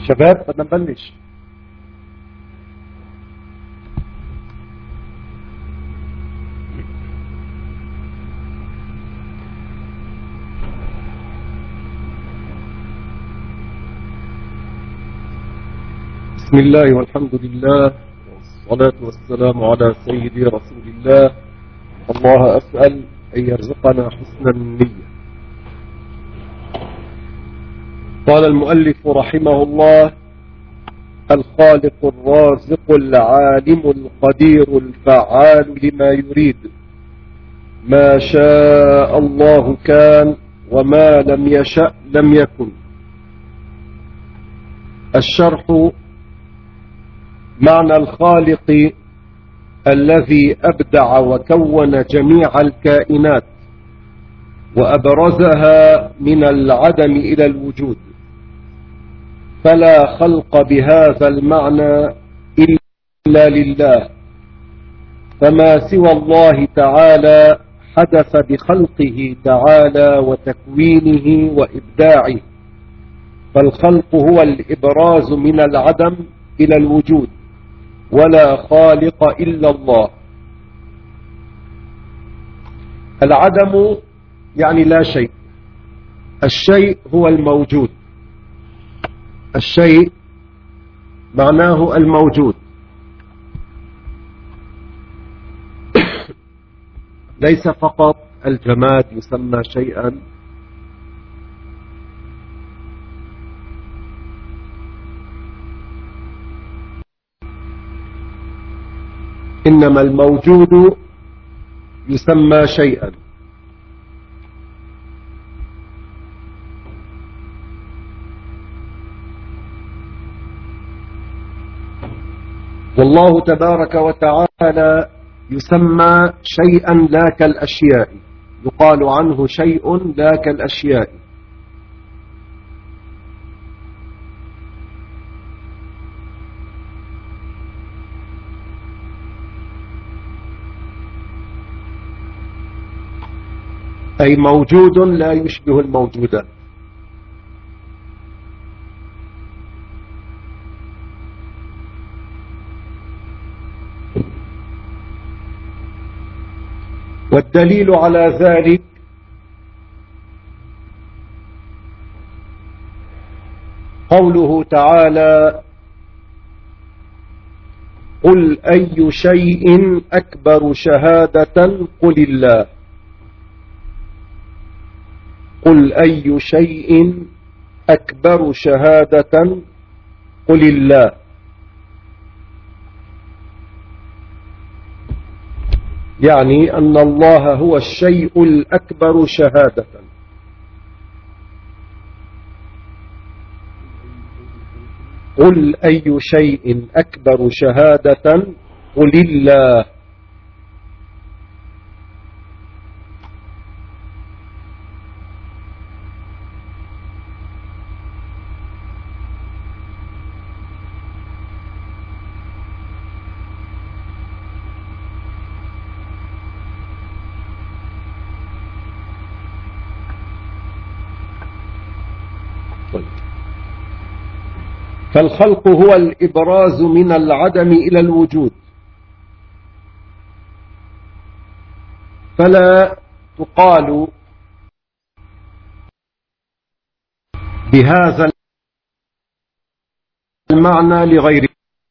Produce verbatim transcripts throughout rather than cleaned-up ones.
شباب بدنا نبلش. بسم الله والحمد لله والصلاة والسلام على سيدي رسول الله. الله أسأل أن يرزقنا حسن النية. قال المؤلف رحمه الله: الخالق الرازق العالم القدير الفعال لما يريد، ما شاء الله كان وما لم يشأ لم يكن. الشرح: معنى الخالق الذي أبدع وكون جميع الكائنات وأبرزها من العدم إلى الوجود، فلا خلق بهذا المعنى إلا لله، فما سوى الله تعالى حدث بخلقه تعالى وتكوينه وإبداعه، فالخلق هو الإبراز من العدم إلى الوجود، ولا خالق إلا الله. العدم يعني لا شيء، الشيء هو الموجود، الشيء معناه الموجود، ليس فقط الجماد يسمى شيئا، إنما الموجود يسمى شيئا. والله تبارك وتعالى يسمى شيئا لا كالأشياء، يقال عنه شيء لا كالأشياء. أي موجود لا يشبه الموجودات. والدليل على ذلك قوله تعالى: قل أي شيء أكبر شهادة قل الله. قل أي شيء أكبر شهادة قل الله. يعني أن الله هو الشيء الأكبر شهادة. قل أي شيء أكبر شهادة قل الله. فالخلق هو الإبراز من العدم إلى الوجود، فلا تقال بهذا المعنى لغير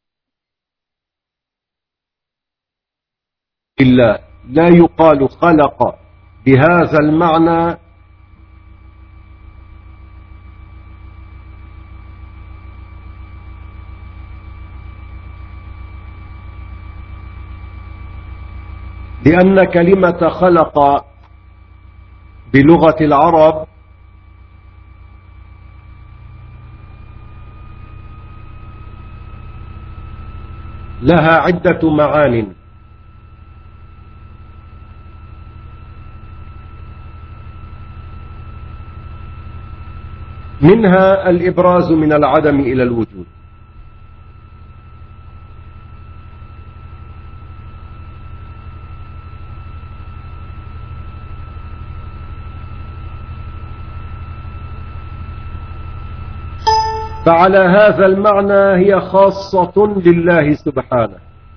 الله، لا يقال خلق بهذا المعنى لأن كلمة خلق بلغة العرب لها عدة معان، منها الإبراز من العدم إلى الوجود. فعلى هذا المعنى هي خاصة لله سبحانه.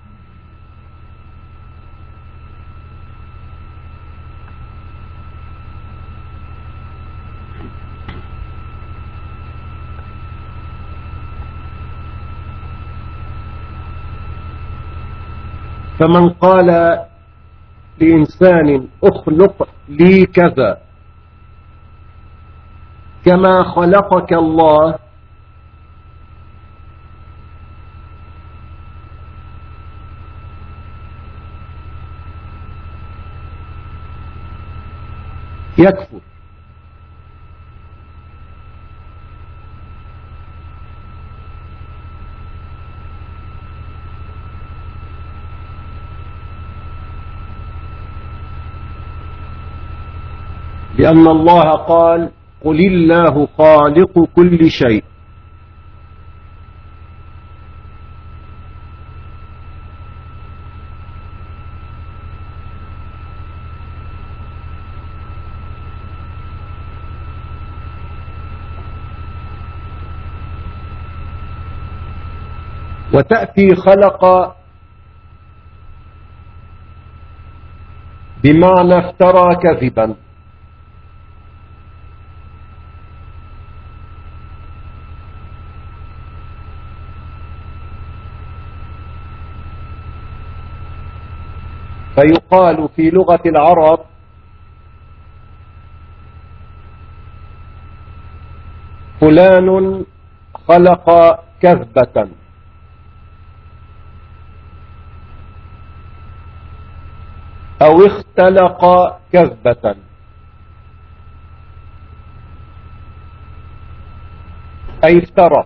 فمن قال لإنسان اخلق لي كذا كما خلقك الله، يكفر. لأن الله قال قل الله خالق كل شيء. وتأتي خلق بمعنى افترى كذبا، فيقال في لغة العرب فلان خلق كذبة، أو اختلق كذبة، أي افترى.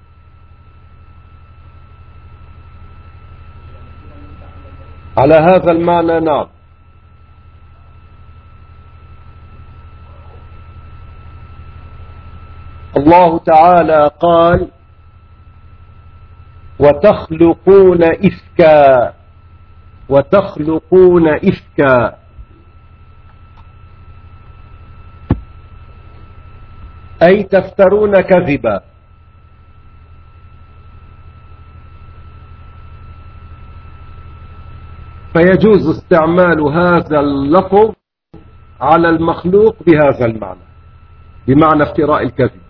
على هذا المعنى نعم. الله تعالى قال وتخلقون إفكا، وتخلقون إفكا، أي تفترون كذبا. فيجوز استعمال هذا اللفظ على المخلوق بهذا المعنى، بمعنى افتراء الكذب.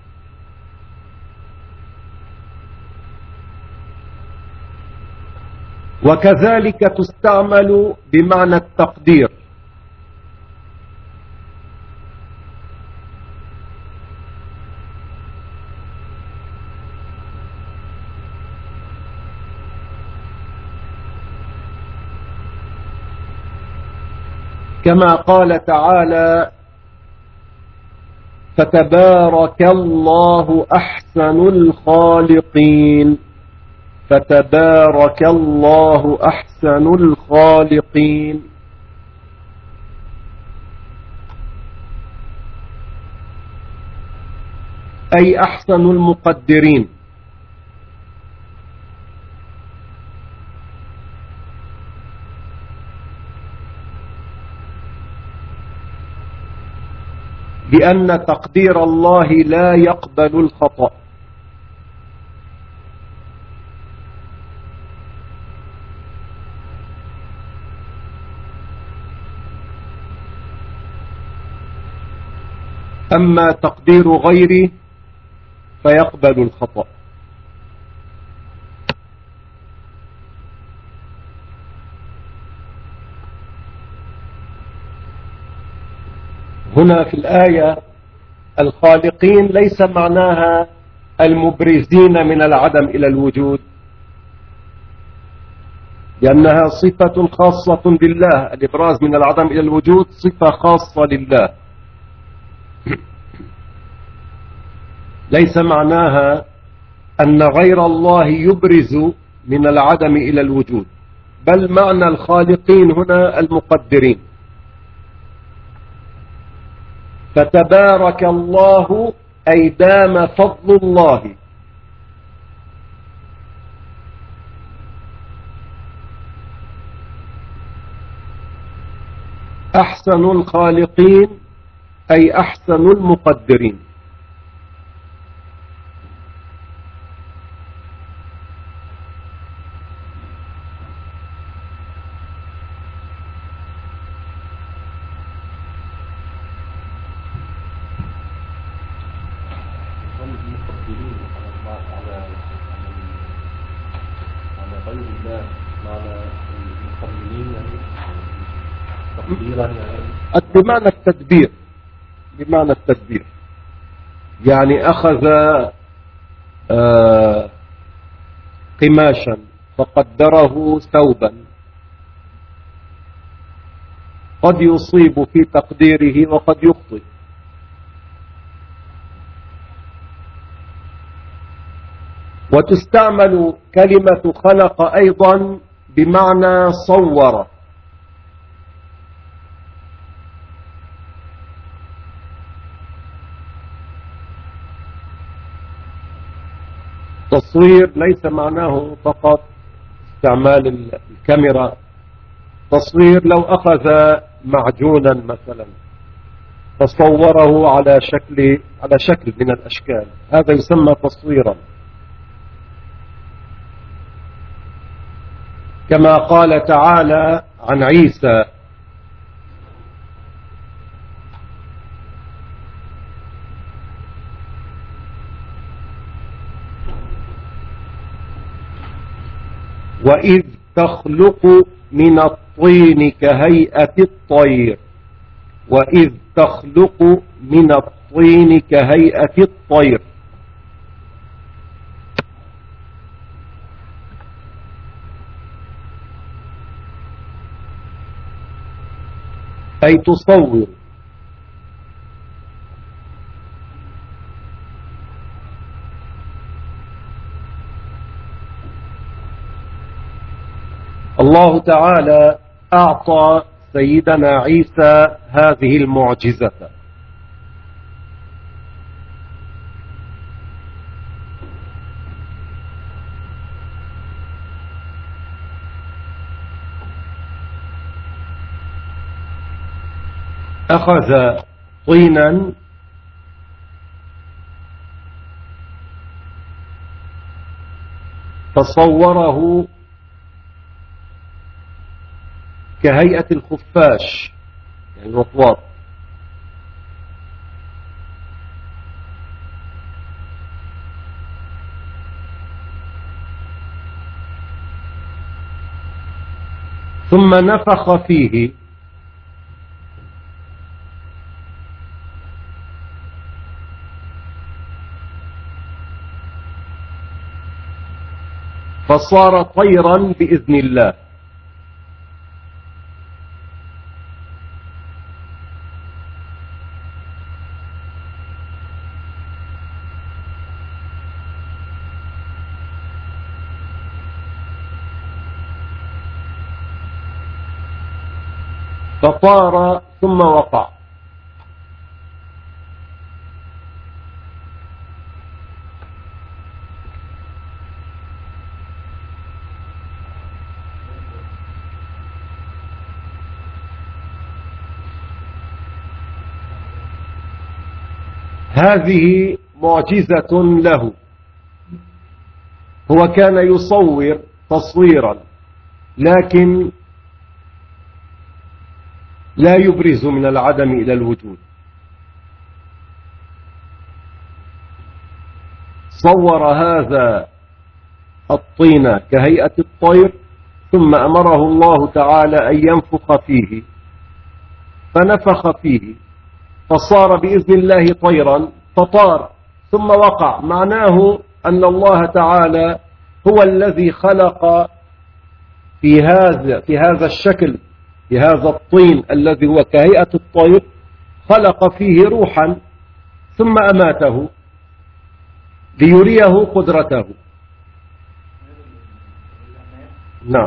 وكذلك تستعمل بمعنى التقدير، كما قال تعالى فتبارك الله أحسن الخالقين، فتبارك الله أحسن الخالقين، أي أحسن المقدرين. لأن تقدير الله لا يقبل الخطأ. أما تقدير غيره فيقبل الخطأ. هنا في الآية الخالقين ليس معناها المبرزين من العدم إلى الوجود، لأنها صفة خاصة بالله. الإبراز من العدم إلى الوجود صفة خاصة لله، ليس معناها أن غير الله يبرز من العدم إلى الوجود، بل معنى الخالقين هنا المقدرين. فتبارك الله أي دام فضل الله، أحسن الخالقين أي أحسن المقدرين. على على غير الله معنى المصممين يعني تقديرا يعني بمعنى التدبير بمعنى التدبير يعني أخذ آه قماشا فقدره ثوبا قد يصيب في تقديره وقد يخطئ. وتستعمل كلمة خلق أيضا بمعنى صور. تصوير ليس معناه فقط استعمال الكاميرا. تصوير لو أخذ معجونا مثلا فصوره على شكل على شكل من الأشكال هذا يسمى تصويرا. كما قال تعالى عن عيسى وإذ تخلق من الطين كهيئة الطير وإذ تخلق من الطين كهيئة الطير أي تصور. الله تعالى أعطى سيدنا عيسى هذه المعجزة. أخذ طينا فصوره كهيئة الخفاش يعني الوطواط ثم نفخ فيه فصار طيرا بإذن الله. فطار ثم وقع. هذه معجزة له. هو كان يصور تصويرا لكن لا يبرز من العدم إلى الوجود. صور هذا الطين كهيئة الطير ثم أمره الله تعالى أن ينفخ فيه فنفخ فيه فصار بإذن الله طيرا فطار ثم وقع. معناه أن الله تعالى هو الذي خلق في هذا في هذا الشكل في هذا الطين الذي هو كهيئة الطير خلق فيه روحا ثم أماته ليريه قدرته. نعم.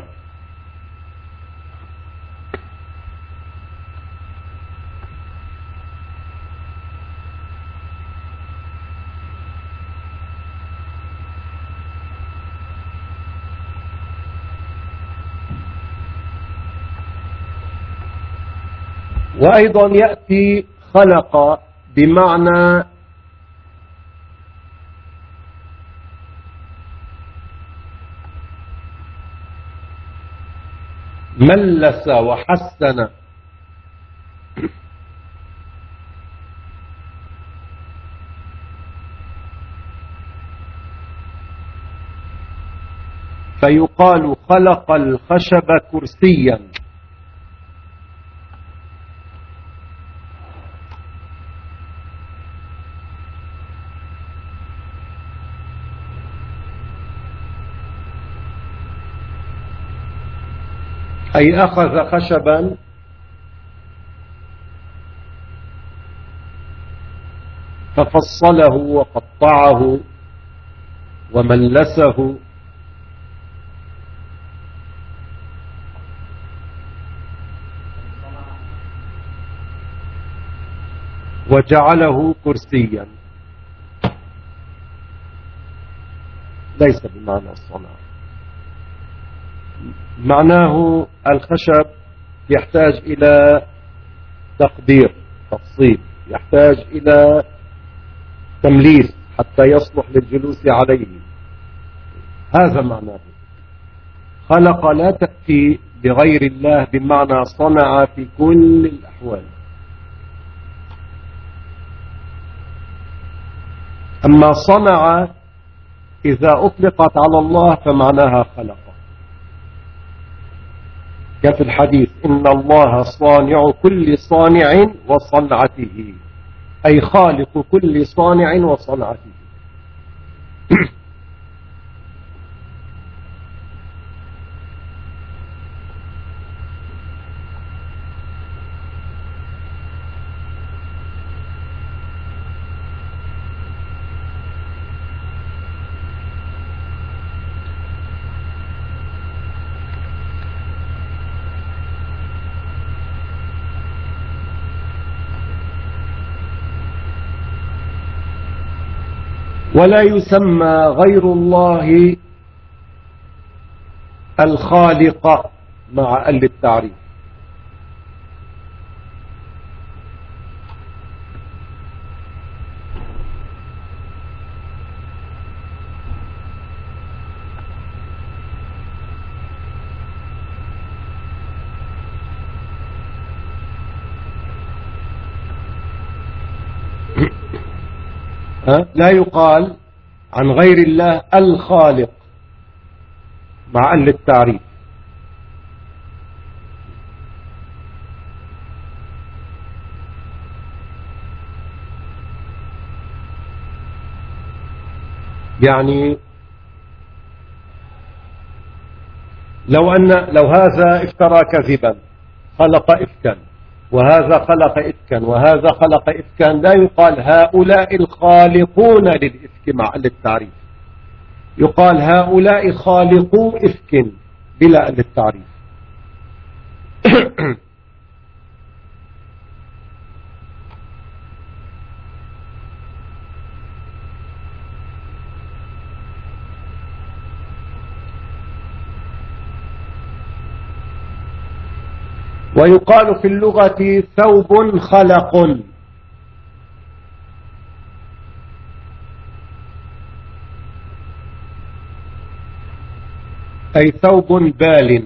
وأيضا يأتي خلق بمعنى ملس وحسن. فيقال خلق الخشب كرسيا. أي أخذ خشبا ففصله وقطعه وملسه وجعله كرسيا. ليس بمعنى الصنع، معناه الخشب يحتاج إلى تقدير تفصيل، يحتاج إلى تمليس حتى يصلح للجلوس عليه. هذا معناه. خلق لا تأتي بغير الله بمعنى صنع في كل الأحوال. أما صنع إذا أطلقت على الله فمعناها خلق، كفي الحديث إن الله صانع كل صانع وصنعته، أي خالق كل صانع وصنعته. ولا يسمى غير الله الخالق مع ال التعريف. لا يقال عن غير الله الخالق مع ال التعريف. يعني لو أن لو هذا افترى كذبا خلق إفكا، وهذا خلق إفكا، وهذا خلق إفكا، لا يقال هؤلاء الخالقون للإفك مع التعريف، يقال هؤلاء خالقو إفك بلا التعريف. ويقال في اللغة ثوب خلق، أي ثوب بال.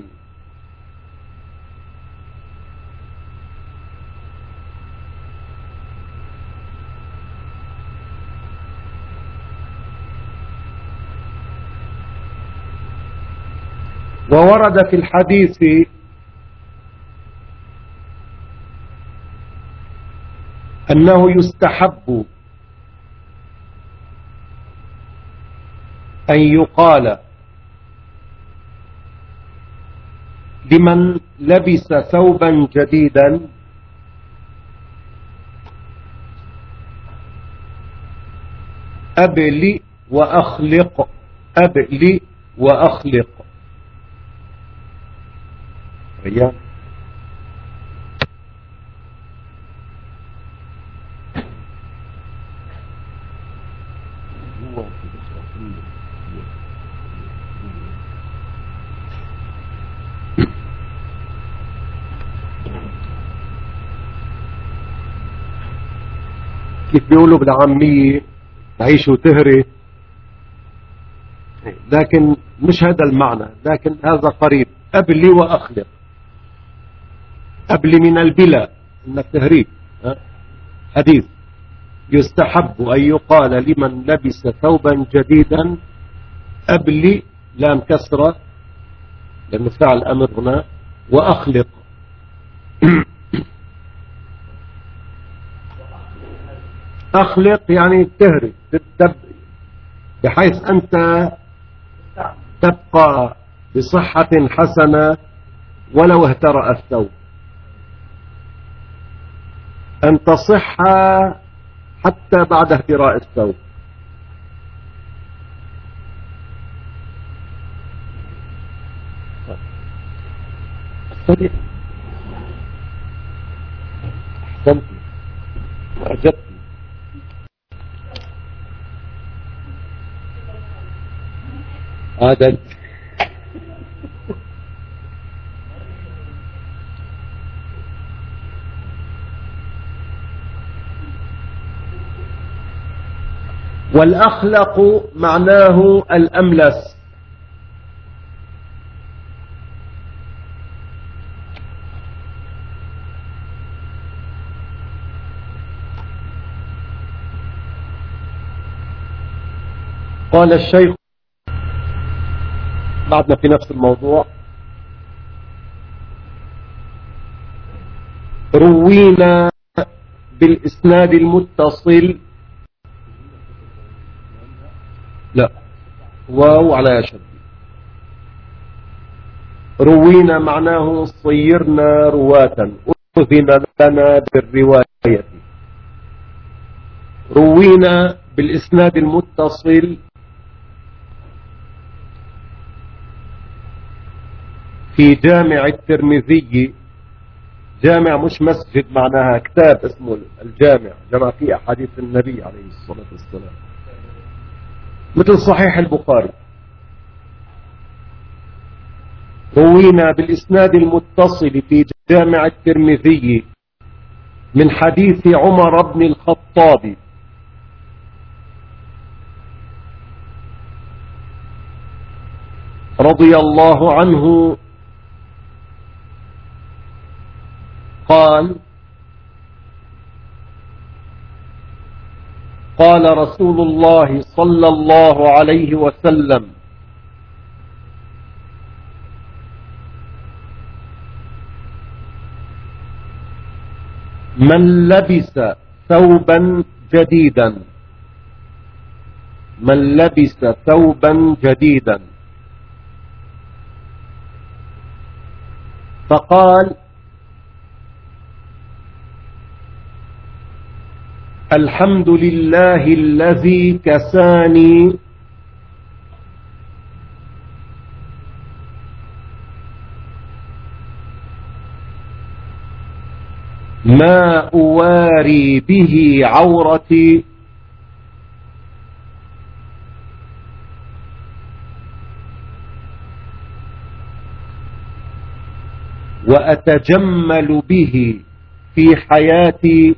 وورد في الحديث أنه يستحب أن يقال لمن لبس ثوبا جديدا أبلي وأخلق، أبلي وأخلق. ريان كيف بيقولوا بالعامية تعيش وتهري، لكن مش هذا المعنى، لكن هذا قريب. أبلي وأخلق، أبلي من البلا إنك تهريك. حديث يستحب أن يقال لمن لبس ثوبا جديدا أبلي لام كسرة لأنه فعل أمر هنا. وأخلق أخلق يعني تهرب بحيث أنت تبقى بصحة حسنة ولو اهترأ الثوب، أن تصح حتى بعد اهتراء الثوب. أحسنت أعجبت. هذا والأخلق معناه الأملس. قال الشيخ بعدنا في نفس الموضوع: روينا بالإسناد المتصل، لا واو على شد، روينا معناه صيرنا رواة، أذن لنا بالرواية. روينا بالإسناد المتصل في جامع الترمذي. جامع مش مسجد، معناها كتاب اسمه الجامع، جمع فيه أحاديث النبي عليه الصلاة والسلام، مثل صحيح البخاري. روينا بالإسناد المتصل في جامع الترمذي من حديث عمر بن الخطاب رضي الله عنه قال: قال رسول الله صلى الله عليه وسلم: من لبس ثوبا جديدا من لبس ثوبا جديدا فقال: الحمد لله الذي كساني ما أواري به عورتي وأتجمل به في حياتي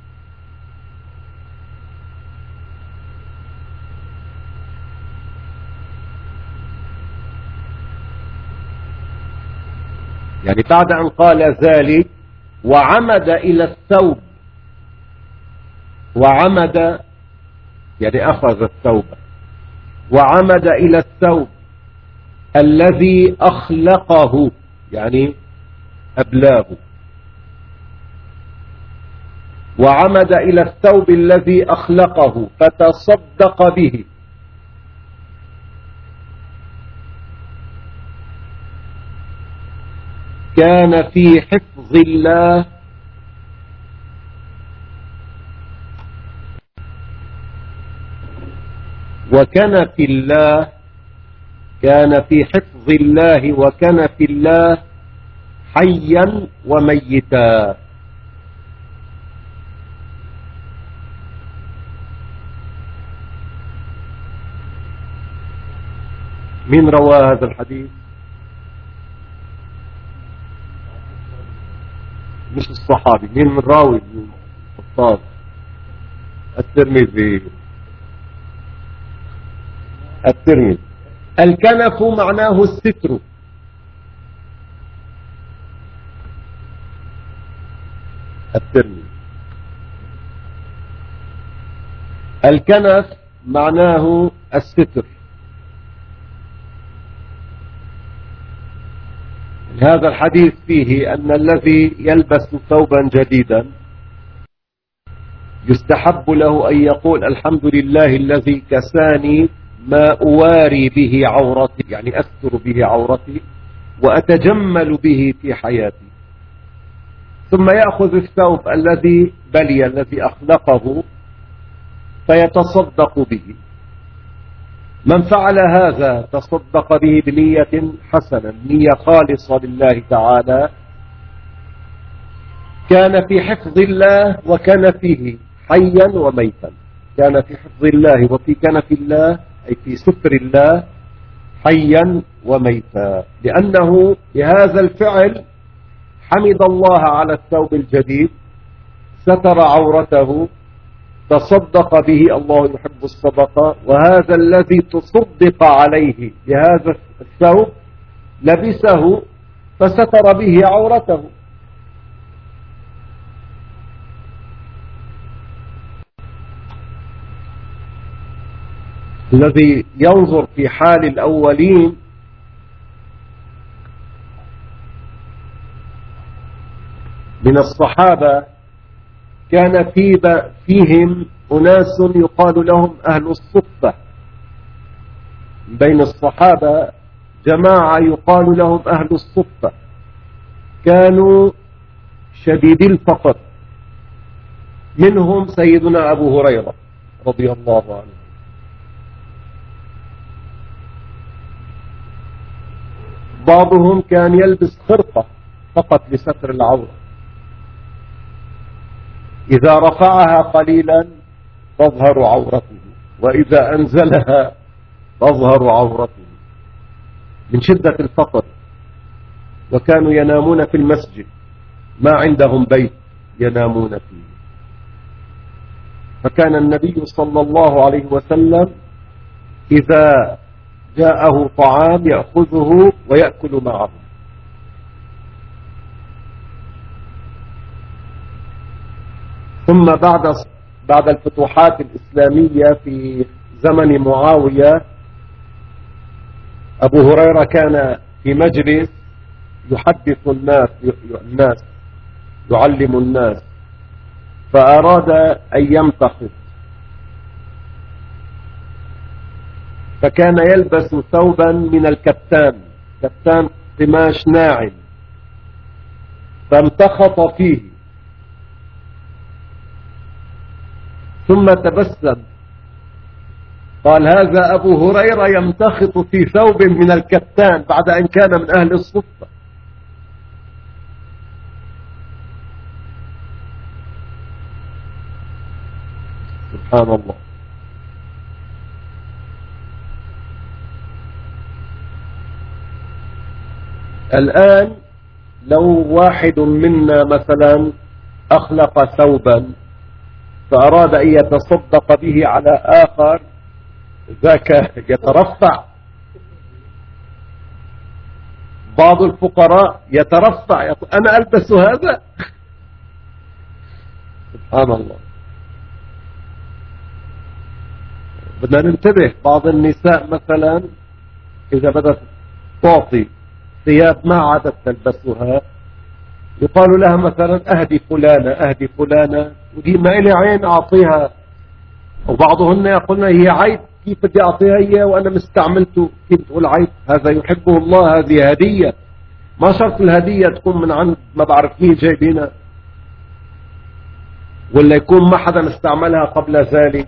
يعني بعد أن قال ذلك وعمد إلى الثوب، وعمد يعني أخذ الثوب، وعمد إلى الثوب الذي أخلقه يعني أبلاه، وعمد إلى الثوب الذي أخلقه فتصدق به، كان في حفظ الله وكان في الله كان في حفظ الله وكان في الله حيا وميتا. من روى هذا الحديث؟ مش الصحابي، مين من راوي الخطاب؟ الترمذي. الترمذي. الكنف معناه الستر، الترمذي. الكنف معناه الستر. هذا الحديث فيه أن الذي يلبس ثوبا جديدا يستحب له أن يقول الحمد لله الذي كساني ما أواري به عورتي، يعني أستر به عورتي وأتجمل به في حياتي. ثم يأخذ الثوب الذي بلي الذي أخلقه فيتصدق به. من فعل هذا تصدق به بنية حسنة، نية خالصة لله تعالى، كان في حفظ الله وكان فيه حيا وميتا، كان في حفظ الله وفي كنف الله أي في ستر الله حيا وميتا، لأنه بهذا الفعل حمد الله على الثوب الجديد، ستر عورته، تصدق به، الله يحب الصدقة، وهذا الذي تصدق عليه بهذا الثوب لبسه فستر به عورته. الذي ينظر في حال الأولين من الصحابة كان في فيهم أناس يقال لهم أهل الصفة، بين الصحابة جماعة يقال لهم أهل الصفة، كانوا شديدي الفقر، منهم سيدنا أبو هريرة رضي الله عنه. بعضهم كان يلبس خرقة فقط لستر العورة، إذا رفعها قليلا تظهر عورته، وإذا أنزلها تظهر عورته من شدة الفقر. وكانوا ينامون في المسجد، ما عندهم بيت ينامون فيه. فكان النبي صلى الله عليه وسلم إذا جاءه طعام يأخذه ويأكل معه. ثم بعد بعد الفتوحات الإسلامية في زمن معاوية، أبو هريرة كان في مجلس يحدث الناس الناس يعلم الناس، فأراد أن يمتخط، فكان يلبس ثوبا من الكتان، كتان قماش ناعم، فامتخط فيه ثم تبسم، قال هذا أبو هريرة يمتخط في ثوب من الكتان بعد أن كان من أهل الصفة. سبحان الله. الآن لو واحد منا مثلا أخلق ثوبا فأراد أن يتصدق به على آخر، ذاك يترفع. بعض الفقراء يترفع يقول أنا ألبس هذا. سبحان الله. بدنا ننتبه. بعض النساء مثلا إذا بدأت تعطي ثياب ما عادت تلبسها يقال لها مثلا أهدي فلانة أهدي فلانة، ودي ما إلي عين أعطيها. وبعضهن يقولن هي عيب، كيف بدي أعطيها إياه وأنا مستعملته؟ كيف تقول عيب؟ هذا يحبه الله، هذه هدية. ما شرط الهدية تكون من عند ما بعرف مين جايبينها، ولا يكون ما حدا استعملها قبل ذلك.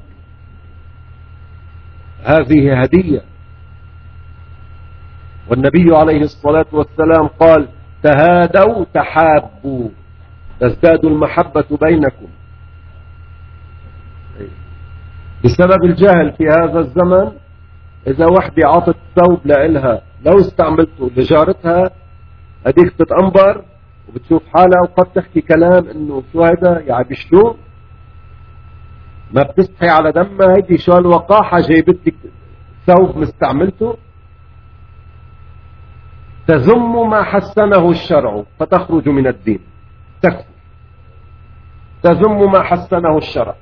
هذه هدية. والنبي عليه الصلاة والسلام قال تهادوا تحابوا تزداد المحبة بينكم. بسبب الجهل في هذا الزمن إذا وحدة عطت ثوب لإلها لو استعملته لجارتها هديك تتأنبر وبتشوف حالها وقد تحكي كلام إنه شو هذا يا عبي شلون ما بتستحي على دمها، هيدي شو الوقاحة جايبتك ثوب مستعملته. تذم ما حسنه الشرع فتخرج من الدين، تكفر. تذم ما حسنه الشرع.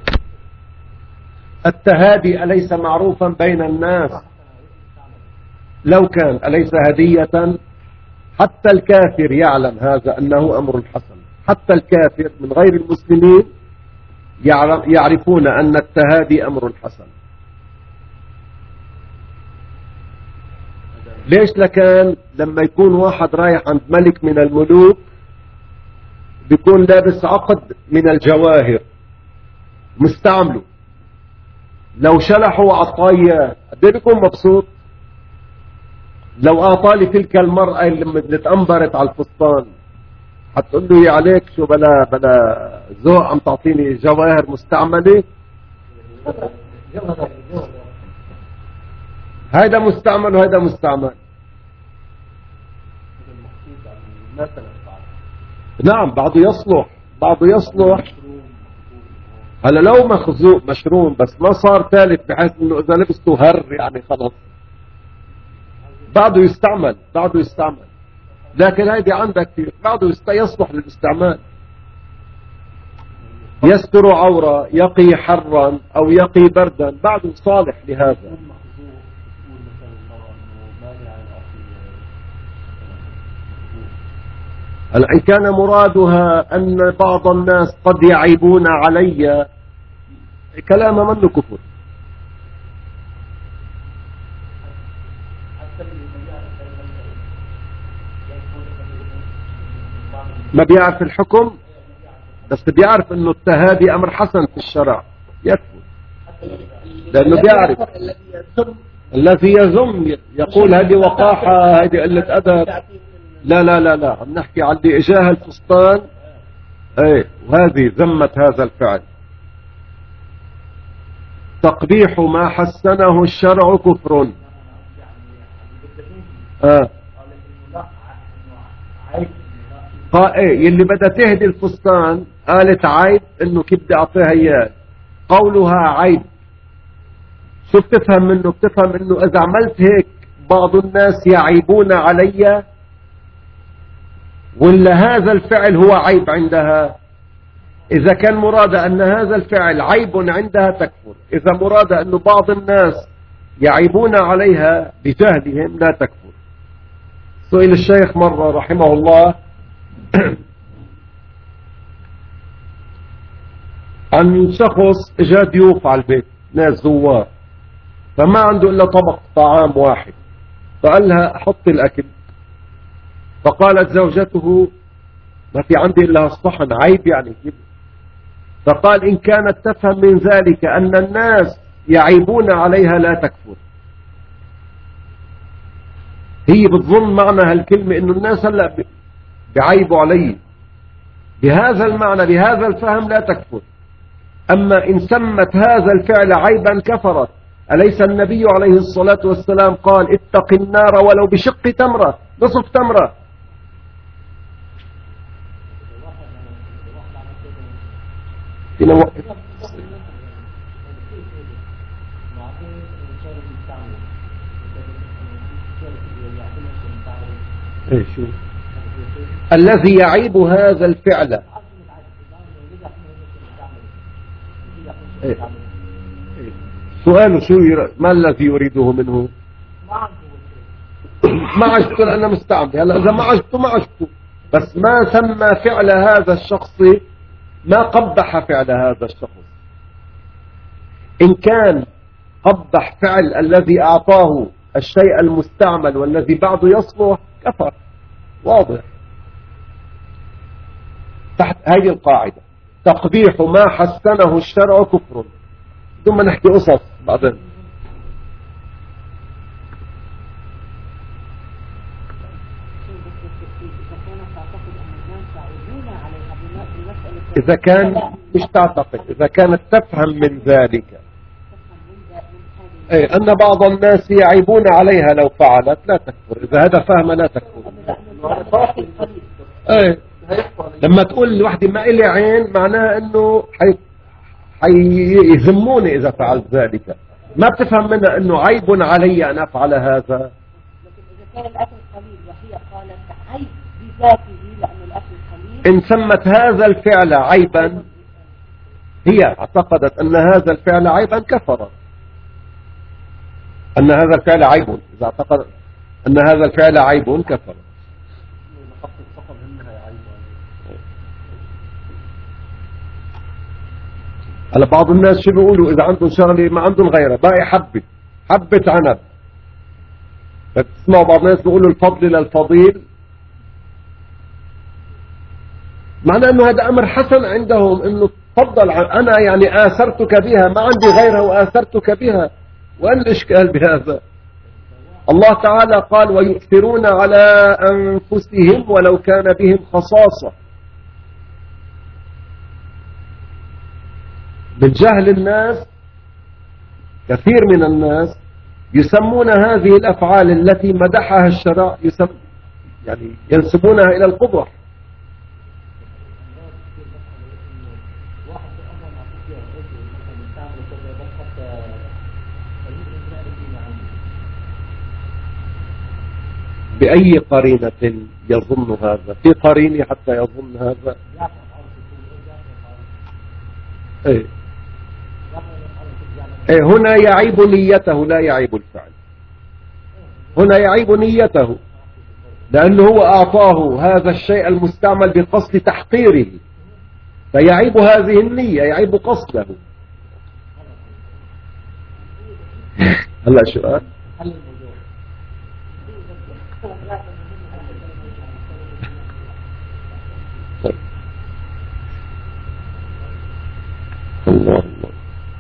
التهادي أليس معروفا بين الناس؟ لو كان أليس هدية؟ حتى الكافر يعلم هذا أنه أمر حسن، حتى الكافر من غير المسلمين يعرفون أن التهادي أمر حسن. ليش لكان لما يكون واحد رايح عند ملك من الملوك بيكون لابس عقد من الجواهر مستعمله، لو شلحه وعطاه قد ايه بيكون مبسوط؟ لو اعطى لي تلك المرأة اللي اتأنبرت على الفستان هتقول له يا عليك شو بلا بلا ذوق عم تعطيني جواهر مستعملة؟ هيدا مستعمل وهيدا مستعمل. نعم بعضه يصلح، بعضه يصلح. هلا لو مخزوق مشروم بس ما صار ثالث بحيث انه اذا لبسته هر يعني خلص، بعضه يستعمل، بعضه يستعمل. لكن هيدي عندك بعضه يصلح للاستعمال، يستر عورة، يقي حرا او يقي بردا، بعضه صالح لهذا. هل إن كان مرادها أن بعض الناس قد يعيبون علي، كلام منه كفر. ما بيعرف الحكم بس بيعرف أنه التهادي أمر حسن في الشرع يكفر، لأنه بيعرف الذي يذم يقول هذه وقاحة، هذه قلة أدب. لا لا لا لا، عم نحكي عن اللي اجاها الفستان ايه، وهذه ذمت هذا الفعل. تقبيح ما حسنه الشرع كفر. اه قا ايه يلي بدها تهدي الفستان قالت عيب انه كيف بدي اعطيها اياه، قولها عيب شو بتفهم منه؟ بتفهم انه اذا عملت هيك بعض الناس يعيبون علي، ولا هذا الفعل هو عيب عندها؟ إذا كان مراد أن هذا الفعل عيب عندها تكفر، إذا مراد أن بعض الناس يعيبون عليها بجهلهم لا تكفر. سئل الشيخ مرة رحمه الله عن شخص اجا ضيوف على البيت، ناس زوار، فما عنده إلا طبق طعام واحد، فقال لها أحط الأكل، فقالت زوجته ما في عندي إلا الصحن، عيب يعني كده؟ فقال إن كانت تفهم من ذلك أن الناس يعيبون عليها لا تكفر. هي بتظن معنى هالكلمة إنه الناس هلا بيعيبوا علي، بهذا المعنى بهذا الفهم لا تكفر. أما إن سمت هذا الفعل عيبا كفرت. أليس النبي عليه الصلاة والسلام قال اتق النار ولو بشق تمرة، نصف تمرة؟ ايه شو الذي يعيب هذا الفعل؟ إيه؟ سؤاله شو ير... ما الذي يريده منه؟ ما عجبته لأنه مستعمل. هلا إذا ما عجبته ما عجبته، بس ما سمى فعل هذا الشخص، ما قبح فعل هذا الشخص. إن كان قبح فعل الذي أعطاه الشيء المستعمل والذي بعده يصلح كفر، واضح. تحت هذه القاعدة تقبيح ما حسنه الشرع كفر. ثم نحكي قصص بعدين. إذا كان مش تعتقد، إذا كانت تفهم من ذلك أي أن بعض الناس يعيبون عليها لو فعلت لا تكفر. إذا هذا فهم لا تكفر. أي لما تقول لوحدي ما إلي عين معناها أنه حي... حيذموني إذا فعلت ذلك. ما بتفهم منها أنه عيب علي أن أفعل هذا. لكن إذا كان الأكل قليل وهي قالت عيب بذاته لأن الأكل قليل، إن سمت هذا الفعل عيبا، هي اعتقدت أن هذا الفعل عيبا كفرت. أن هذا الفعل عيب إذا اعتقد. أن هذا الفعل عيب كفر. على بعض الناس شو بيقولوا إذا عندهم شغلة ما عندهم غيرها، باقي حبة حبة عنب، فتسمعوا بعض الناس بيقولوا الفضل للفضيل، معنى أنه هذا أمر حسن عندهم، أنه تفضل أنا يعني آثرتك بها، ما عندي غيرها وآثرتك بها، وأن الإشكال بهذا؟ الله تعالى قال ويؤثرون على أنفسهم ولو كان بهم خصاصة. من جهل الناس كثير من الناس يسمون هذه الأفعال التي مدحها الشرع يسم يعني ينسبونها إلى القدوة. بأي قرينة يظن هذا؟ في قرينة حتى يظن هذا؟ ايه ايه هنا يعيب نيته لا يعيب الفعل، هنا يعيب نيته، لأنه هو أعطاه هذا الشيء المستعمل بقصد تحقيره، فيعيب هذه النية، يعيب قصده. هلا سؤال الله الله.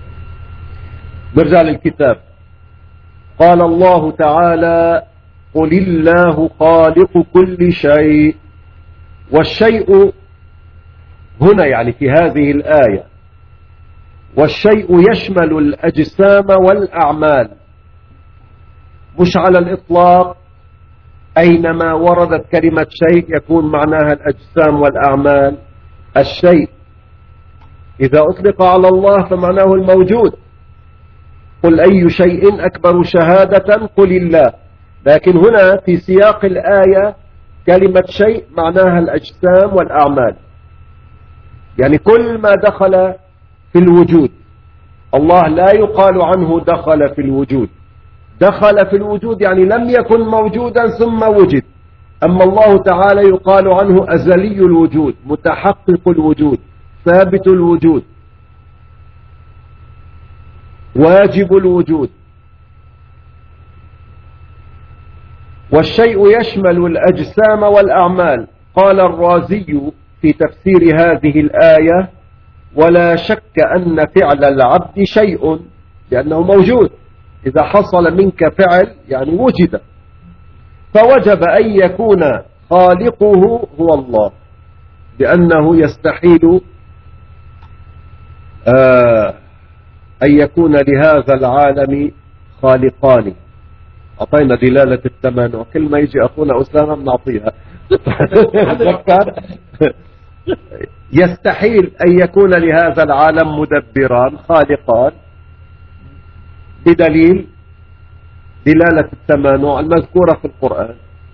نرجع للكتاب. قال الله تعالى قل الله خالق كل شيء، والشيء هنا يعني في هذه الآية، والشيء يشمل الأجسام والأعمال، مش على الإطلاق، أينما وردت كلمة شيء يكون معناها الأجسام والأعمال. الشيء إذا أطلق على الله فمعناه الموجود، قل أي شيء أكبر شهادة قل الله، لكن هنا في سياق الآية كلمة شيء معناها الأجسام والأعمال، يعني كل ما دخل في الوجود. الله لا يقال عنه دخل في الوجود، دخل في الوجود يعني لم يكن موجودا ثم وجد، أما الله تعالى يقال عنه أزلي الوجود، متحقق الوجود، ثابت الوجود، واجب الوجود. والشيء يشمل الأجسام والأعمال. قال الرازي في تفسير هذه الآية ولا شك أن فعل العبد شيء، لأنه موجود، إذا حصل منك فعل يعني وجد، فوجب أن يكون خالقه هو الله، لأنه يستحيل آه أن يكون لهذا العالم خالقان. أعطينا دلالة التمانع، كل ما يجي أخونا أسامة بنعطيها. يستحيل أن يكون لهذا العالم مدبران خالقان، بدليل دلالة التمانع المذكورة في القرآن.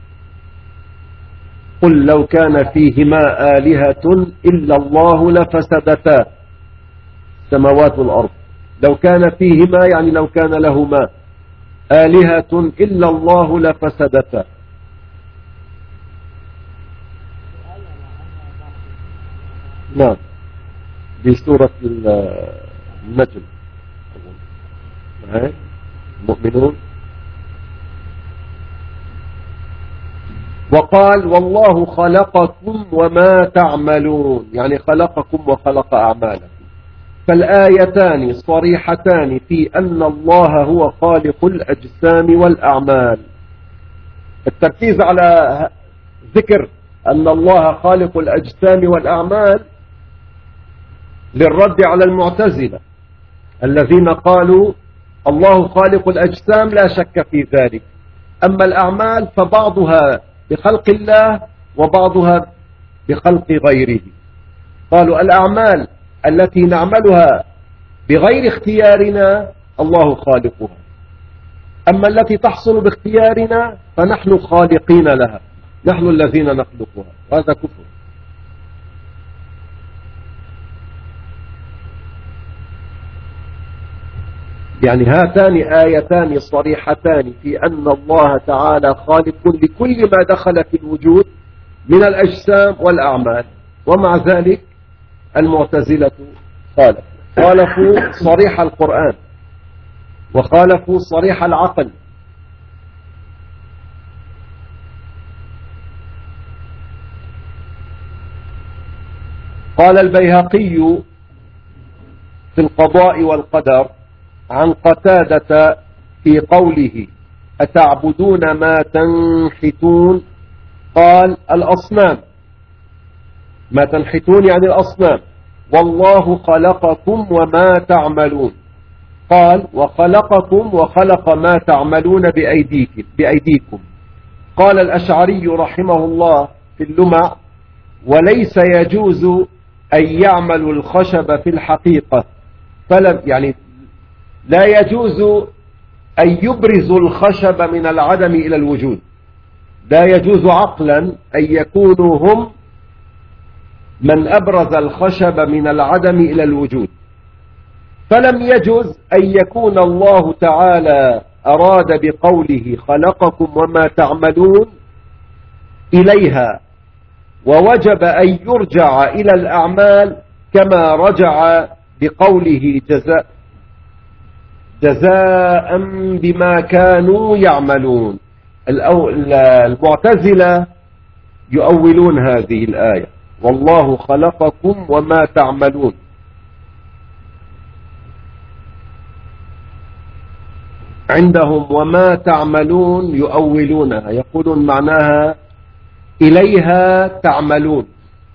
قل لو كان فيهما آلهة إلا الله لفسدتا، السماوات والأرض، لو كان فيهما يعني لو كان لهما آلهة إلا الله لفسدتا. نعم بسورة النجم المؤمنون. وقال والله خلقكم وما تعملون، يعني خلقكم وخلق أعمالكم. فالآيتان صريحتان في أن الله هو خالق الأجسام والأعمال. التركيز على ذكر أن الله خالق الأجسام والأعمال للرد على المعتزلة الذين قالوا الله خالق الأجسام لا شك في ذلك، أما الأعمال فبعضها بخلق الله وبعضها بخلق غيره. قالوا الأعمال التي نعملها بغير اختيارنا الله خالقها، أما التي تحصل باختيارنا فنحن خالقين لها، نحن الذين نخلقها، وهذا كفر. يعني هاتان آيتان صريحتان في أن الله تعالى خالق لكل ما دخل في الوجود من الأجسام والأعمال، ومع ذلك المعتزلة خالفوا خالفوا صريح القرآن وخالفوا صريح العقل. قال البيهقي في القضاء والقدر عن قتادة في قوله أتعبدون ما تنحتون، قال الأصنام، ما تنحتون يعني الأصنام، والله خلقكم وما تعملون، قال وخلقكم وخلق ما تعملون بأيديكم, بأيديكم. قال الأشعري رحمه الله في اللمع وليس يجوز أن يعملوا الخشب في الحقيقة، فلم يعني لا يجوز أن يبرزوا الخشب من العدم إلى الوجود، لا يجوز عقلا أن يكونوا هم من أبرز الخشب من العدم إلى الوجود، فلم يجوز أن يكون الله تعالى أراد بقوله خلقكم وما تعملون إليها، ووجب أن يرجع إلى الأعمال كما رجع بقوله جزاء جزاء بما كانوا يعملون. المعتزلة يؤولون هذه الآية والله خلقكم وما تعملون، عندهم وما تعملون يؤولونها، يقولون معناها إليها تعملون،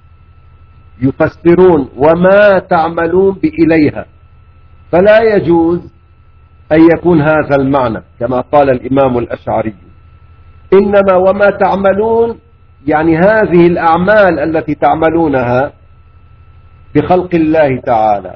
يفسرون وما تعملون بإليها، فلا يجوز أن يكون هذا المعنى كما قال الإمام الأشعري، إنما وما تعملون يعني هذه الأعمال التي تعملونها بخلق الله تعالى.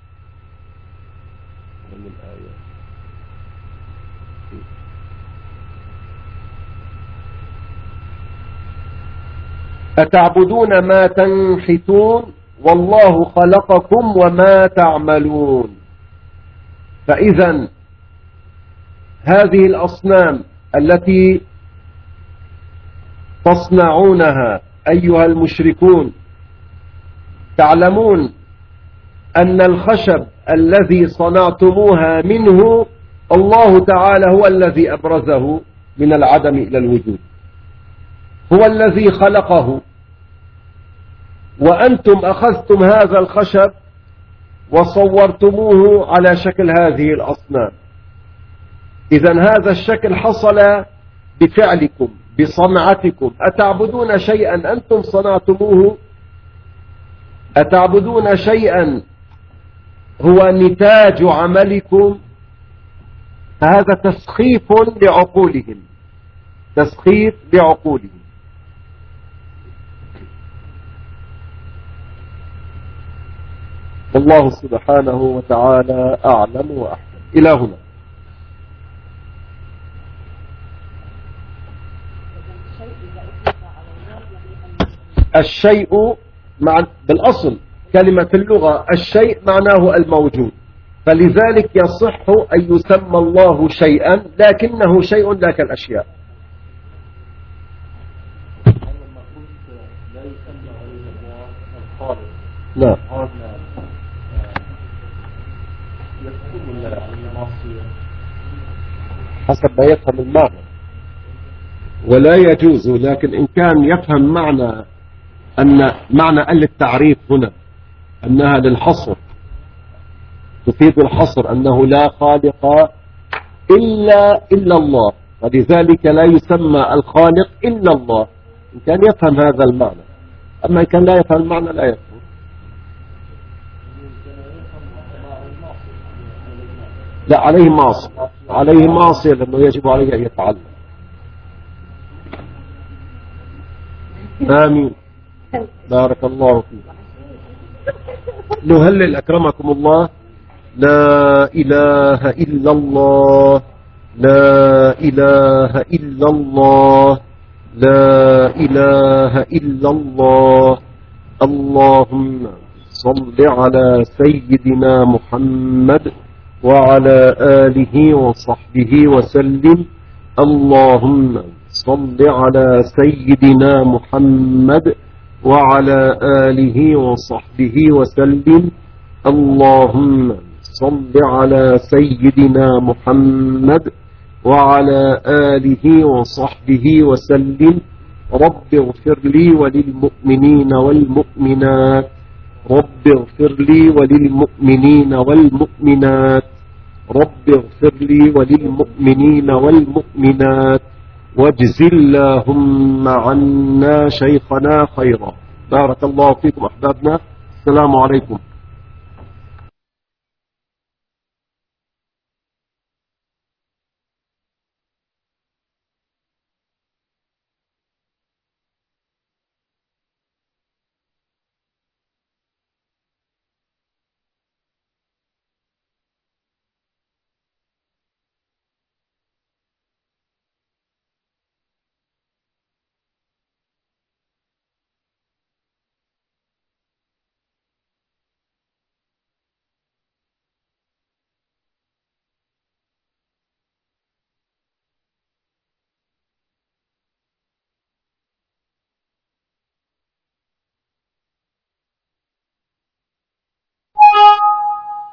أتعبدون ما تنحتون والله خلقكم وما تعملون. فإذا هذه الأصنام التي تصنعونها أيها المشركون، تعلمون أن الخشب الذي صنعتموها منه الله تعالى هو الذي أبرزه من العدم إلى الوجود، هو الذي خلقه، وأنتم أخذتم هذا الخشب وصورتموه على شكل هذه الأصنام. إذن هذا الشكل حصل بفعلكم بصنعتكم. أتعبدون شيئا أنتم صنعتموه؟ أتعبدون شيئا هو نتاج عملكم؟ هذا تسخيف لعقولهم، تسخيف لعقولهم. والله سبحانه وتعالى أعلم وأحكم. إلى هنا الشيء مع بالأصل كلمة اللغة الشيء معناه الموجود، فلذلك يصح أن يسمى الله شيئا لكنه شيء لا كالأشياء. لا حسب ما يفهم المعنى ولا يجوز، لكن إن كان يفهم معنى أن معنى ال التعريف هنا أنها للحصر، تفيد الحصر أنه لا خالق إلا إلا الله، ولذلك لا يسمى الخالق إلا الله، إن كان يفهم هذا المعنى. أما إن كان لا يفهم المعنى لا يفهم. لا عليه معصية، عليه معصية لأنه يجب عليه أن يتعلم. آمين. بارك الله فيك. نهلل أكرمكم الله. لا إله إلا الله، لا إله إلا الله، لا إله إلا الله. اللهم صل على سيدنا محمد وعلى آله وصحبه وسلم. اللهم صل على سيدنا محمد وعلى آله وصحبه وسلم. اللهم صل على سيدنا محمد وعلى آله وصحبه وسلم. رب اغفر لي وللمؤمنين والمؤمنات رب اغفر لي وللمؤمنين والمؤمنات رب اغفر لي وللمؤمنين والمؤمنات واجز اللهم عنا شيخنا خيرا. بارك الله فيكم أحبابنا. السلام عليكم.